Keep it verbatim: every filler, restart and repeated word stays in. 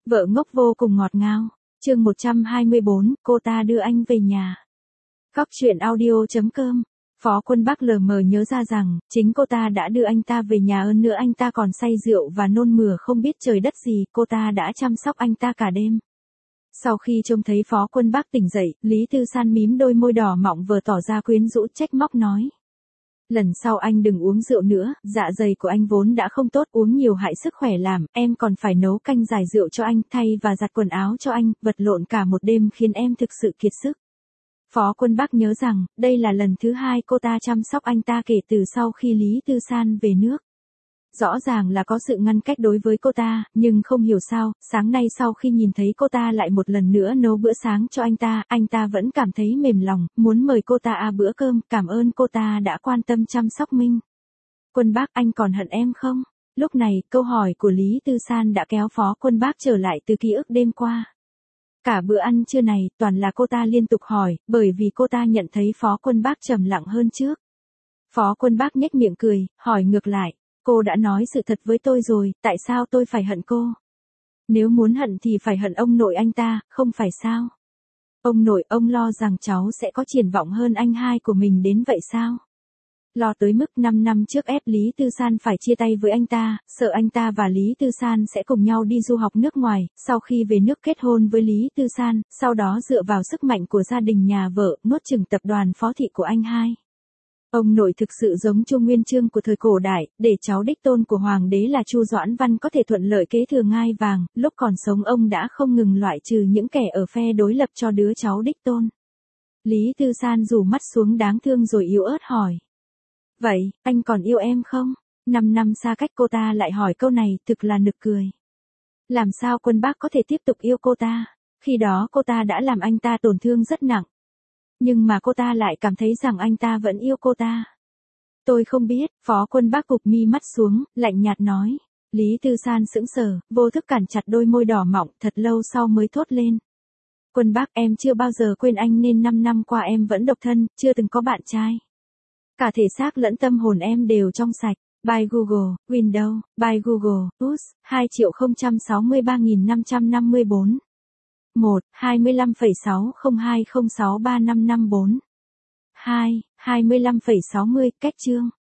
Vợ ngốc vô cùng ngọt ngào. Chương một trăm hai mươi bốn, cô ta đưa anh về nhà. Góc truyện audio chấm com. Phó Quân Bắc lờ mờ nhớ ra rằng, chính cô ta đã đưa anh ta về nhà, hơn nữa anh ta còn say rượu và nôn mửa không biết trời đất gì, cô ta đã chăm sóc anh ta cả đêm. Sau khi trông thấy Phó Quân Bắc tỉnh dậy, Lý Tư San mím đôi môi đỏ mọng vừa tỏ ra quyến rũ trách móc nói. Lần sau anh đừng uống rượu nữa, dạ dày của anh vốn đã không tốt, uống nhiều hại sức khỏe làm, em còn phải nấu canh giải rượu cho anh, thay và giặt quần áo cho anh, vật lộn cả một đêm khiến em thực sự kiệt sức. Phó Quân Bắc nhớ rằng, đây là lần thứ hai cô ta chăm sóc anh ta kể từ sau khi Lý Tư San về nước. Rõ ràng là có sự ngăn cách đối với cô ta, nhưng không hiểu sao, sáng nay sau khi nhìn thấy cô ta lại một lần nữa nấu bữa sáng cho anh ta, anh ta vẫn cảm thấy mềm lòng, muốn mời cô ta ăn bữa cơm, cảm ơn cô ta đã quan tâm chăm sóc mình. Quân Bắc, anh còn hận em không? Lúc này, câu hỏi của Lý Tư San đã kéo Phó Quân Bắc trở lại từ ký ức đêm qua. Cả bữa ăn trưa này, toàn là cô ta liên tục hỏi, bởi vì cô ta nhận thấy Phó Quân Bắc trầm lặng hơn trước. Phó Quân Bắc nhếch miệng cười, hỏi ngược lại. Cô đã nói sự thật với tôi rồi, tại sao tôi phải hận cô? Nếu muốn hận thì phải hận ông nội anh ta, không phải sao? Ông nội, ông lo rằng cháu sẽ có triển vọng hơn anh hai của mình đến vậy sao? Lo tới mức năm năm trước ép Lý Tư San phải chia tay với anh ta, sợ anh ta và Lý Tư San sẽ cùng nhau đi du học nước ngoài, sau khi về nước kết hôn với Lý Tư San, sau đó dựa vào sức mạnh của gia đình nhà vợ, nuốt chửng tập đoàn phó thị của anh hai. Ông nội thực sự giống Chu Nguyên Chương của thời cổ đại, để cháu đích tôn của hoàng đế là Chu Doãn Văn có thể thuận lợi kế thừa ngai vàng, lúc còn sống ông đã không ngừng loại trừ những kẻ ở phe đối lập cho đứa cháu đích tôn. Lý Tư San rủ mắt xuống đáng thương rồi yếu ớt hỏi. Vậy, anh còn yêu em không? Năm năm xa cách cô ta lại hỏi câu này, thực là nực cười. Làm sao Quân Bắc có thể tiếp tục yêu cô ta? Khi đó cô ta đã làm anh ta tổn thương rất nặng. Nhưng mà cô ta lại cảm thấy rằng anh ta vẫn yêu cô ta. Tôi không biết, Phó Quân Bắc cụp mi mắt xuống, lạnh nhạt nói. Lý Tư San sững sờ, vô thức cản chặt đôi môi đỏ mọng, thật lâu sau mới thốt lên. Quân Bắc, em chưa bao giờ quên anh nên năm năm qua em vẫn độc thân, chưa từng có bạn trai. Cả thể xác lẫn tâm hồn em đều trong sạch. By Google, Windows, by Google, Plus, hai triệu không trăm sáu mươi ba nghìn năm trăm năm mươi bốn. một, hai mươi lăm phẩy sáu không hai không sáu ba năm năm bốn. hai, hai mươi lăm phẩy sáu mươi, cách chương.